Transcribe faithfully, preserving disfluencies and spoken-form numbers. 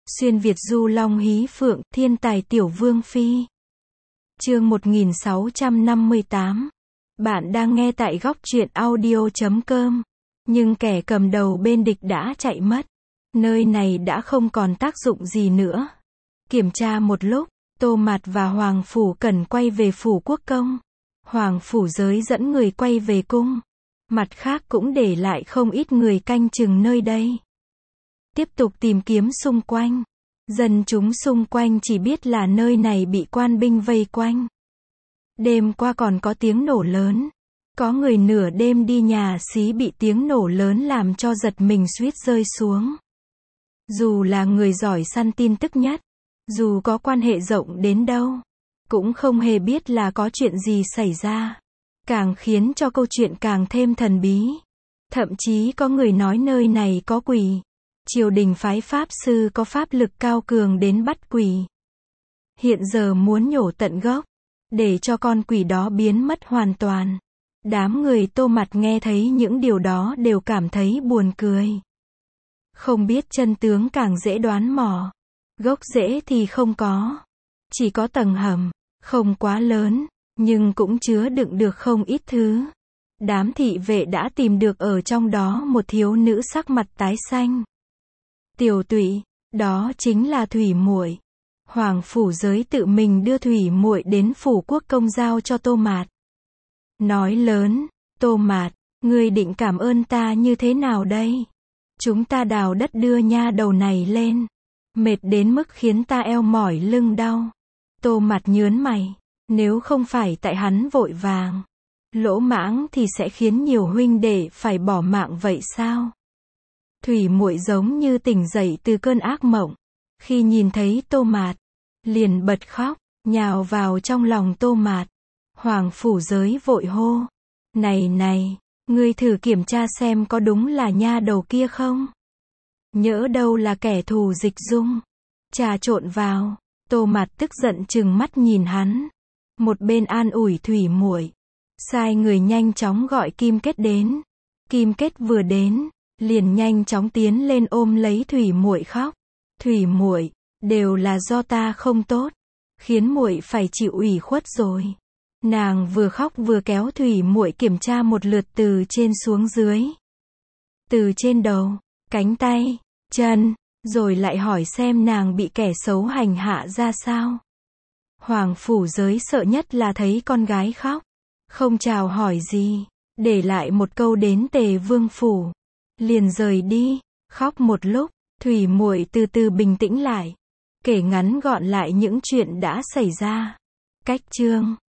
Xuyên Việt du long hí phượng, thiên tài tiểu vương phi. Chương một nghìn sáu trăm năm mươi tám. Bạn đang nghe tại góc truyện audio chấm com. Nhưng kẻ cầm đầu bên địch đã chạy mất. Nơi này đã không còn tác dụng gì nữa. Kiểm tra một lúc, Tô Mạt và Hoàng Phủ Cẩn quay về phủ quốc công. Hoàng Phủ Giới dẫn người quay về cung. Mặt khác cũng để lại không ít người canh chừng nơi đây. Tiếp tục tìm kiếm xung quanh. Dân chúng xung quanh chỉ biết là nơi này bị quan binh vây quanh. Đêm qua còn có tiếng nổ lớn. Có người nửa đêm đi nhà xí bị tiếng nổ lớn làm cho giật mình suýt rơi xuống. Dù là người giỏi săn tin tức nhất, dù có quan hệ rộng đến đâu, cũng không hề biết là có chuyện gì xảy ra. Càng khiến cho câu chuyện càng thêm thần bí. Thậm chí có người nói nơi này có quỷ. Triều đình phái pháp sư có pháp lực cao cường đến bắt quỷ. Hiện giờ muốn nhổ tận gốc, để cho con quỷ đó biến mất hoàn toàn. Đám người Tô Mạt nghe thấy những điều đó đều cảm thấy buồn cười. Không biết chân tướng càng dễ đoán mò. Gốc rễ thì không có. Chỉ có tầng hầm, không quá lớn, nhưng cũng chứa đựng được không ít thứ. Đám thị vệ đã tìm được ở trong đó một thiếu nữ sắc mặt tái xanh. Tiểu Tụy, đó chính là Thủy Muội. Hoàng Phủ Giới tự mình đưa Thủy Muội đến phủ quốc công giao cho Tô Mạt. Nói lớn, Tô Mạt, ngươi định cảm ơn ta như thế nào đây? Chúng ta đào đất đưa nha đầu này lên. Mệt đến mức khiến ta eo mỏi lưng đau. Tô Mạt nhớn mày, nếu không phải tại hắn vội vàng, lỗ mãng thì sẽ khiến nhiều huynh đệ phải bỏ mạng vậy sao? Thủy Muội giống như tỉnh dậy từ cơn ác mộng. Khi nhìn thấy Tô Mạt, liền bật khóc, nhào vào trong lòng Tô Mạt. Hoàng Phủ Giới vội hô. Này này, ngươi thử kiểm tra xem có đúng là nha đầu kia không? Nhỡ đâu là kẻ thù dịch dung. Trà trộn vào. Tô Mạt tức giận trừng mắt nhìn hắn. Một bên an ủi Thủy Muội, sai người nhanh chóng gọi Kim Kết đến. Kim Kết vừa đến, liền nhanh chóng tiến lên ôm lấy Thủy Muội khóc. Thủy Muội, đều là do ta không tốt, khiến muội phải chịu ủy khuất rồi. Nàng vừa khóc vừa kéo Thủy Muội kiểm tra một lượt từ trên xuống dưới. Từ trên đầu, cánh tay, chân, rồi lại hỏi xem nàng bị kẻ xấu hành hạ ra sao. Hoàng Phủ Giới sợ nhất là thấy con gái khóc, không chào hỏi gì, để lại một câu đến Tề Vương phủ, liền rời đi. Khóc một lúc, Thủy Muội từ từ bình tĩnh lại, kể ngắn gọn lại những chuyện đã xảy ra. Cách chương